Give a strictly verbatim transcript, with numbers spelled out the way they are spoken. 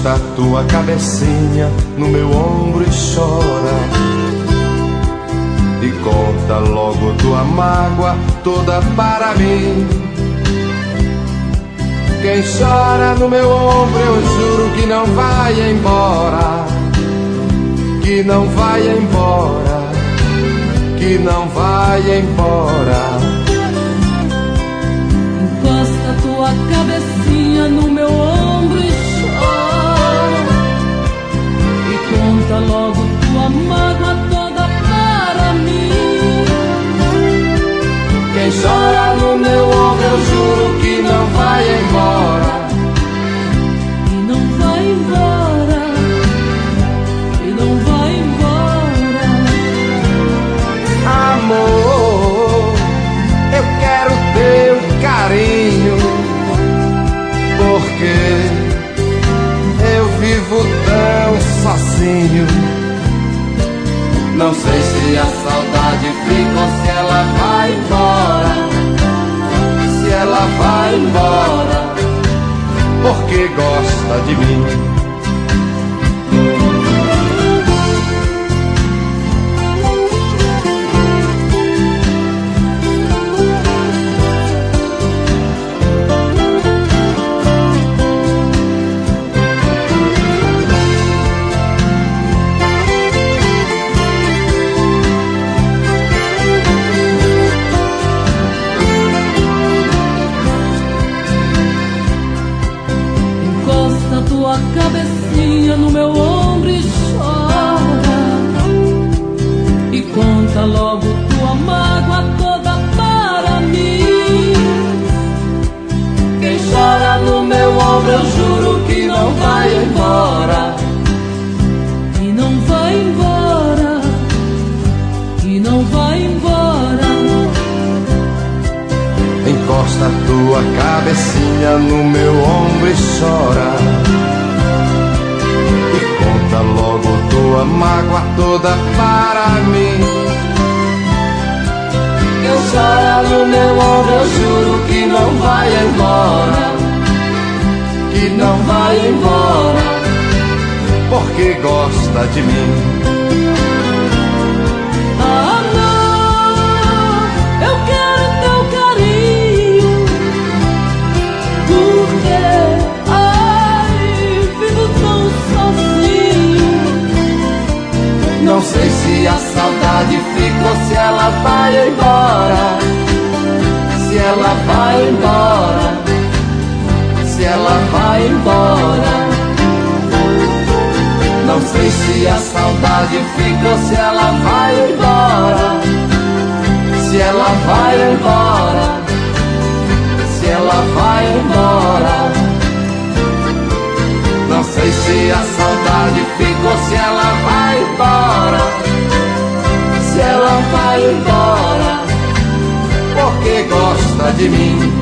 Encosta a tua cabecinha no meu ombro e chora, e conta logo tua mágoa toda para mim. Quem chora no meu ombro, eu juro que não vai embora, que não vai embora, que não vai embora. Encosta a tua cabecinha no meu ombro e chora, e conta logo tua mágoa toda para mim. Quem chora no meu ombro, eu juro que não vai embora, e não vai embora, e não vai embora. Amor, eu quero teu carinho, porque eu vivo tão sozinho. Não sei se a saudade fica ou se ela vai embora, se ela vai embora, porque gosta de mim. Tua cabecinha no meu ombro e chora, e conta logo tua mágoa toda para mim. Quem chora no meu ombro, eu juro que não vai embora, e não vai embora, e não vai embora. Encosta a tua cabecinha no meu ombro e chora, conta logo tua mágoa toda para mim. Quem chora no meu ombro, eu juro que não vai embora, que não vai embora, porque gosta de mim. Amor, eu quero teu carinho, porque não sei se a saudade fica ou se ela vai embora, se ela vai embora, se ela vai embora. Não sei se a saudade fica ou se ela vai embora, se ela vai embora, se ela vai embora. Não sei se a saudade fica ou se ela vai embora, se ela vai embora, porque gosta de mim.